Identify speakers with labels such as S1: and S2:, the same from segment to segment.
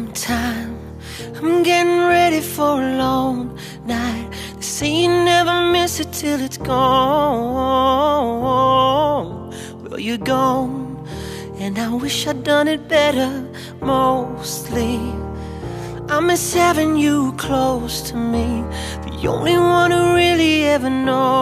S1: time. I'm getting ready for a long night. They say you never miss it till it's gone. Well, you're gone, and I wish I'd done it better. Mostly I miss having you close to me, the only one who really ever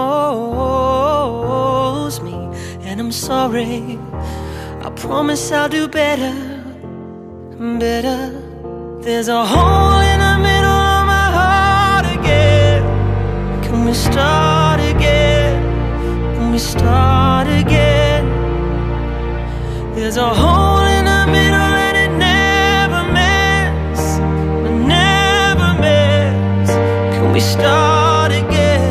S1: knows me. And I'm sorry, I promise I'll do better, better. There's a hole in the middle of my heart again. Can we start again? Can we start again? There's a hole in the middle and it never mends, it never mends. Can we start again?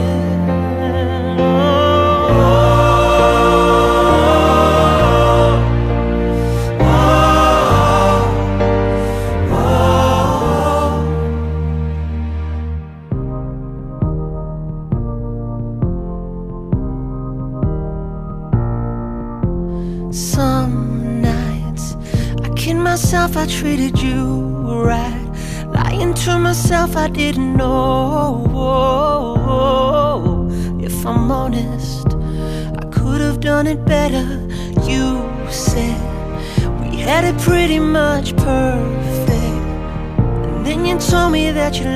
S1: Some nights I kid myself I treated you right, lying to myself I didn't know. If I'm honest, I could have done it better. You said we had it pretty much perfect, and then you told me that you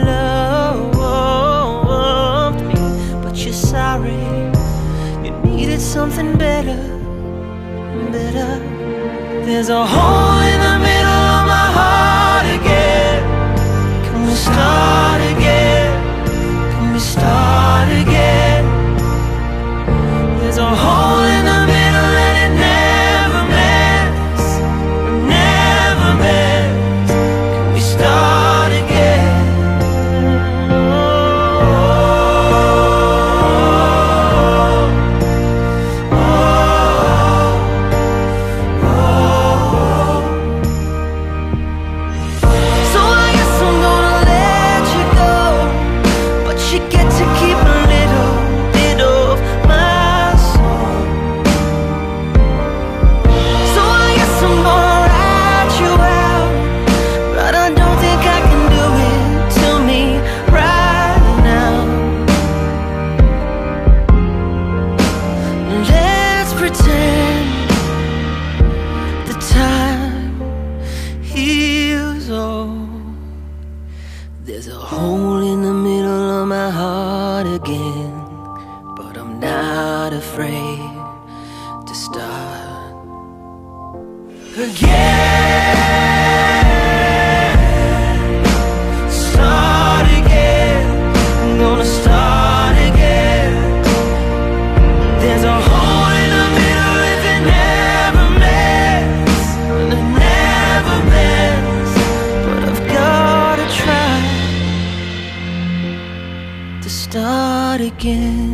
S1: loved me, but you're sorry, you needed something better, better. There's a hole in the middle of my heart again. Can we start again? Can we start again? There's a hole in the middle and it never mends, it never mends. Can we start again? There's a hole in the middle of my heart again, but I'm not afraid to start again. Start again. I'm gonna start again. There's a hole in the middle if it never mends, and it never mends. But I've gotta try to start again.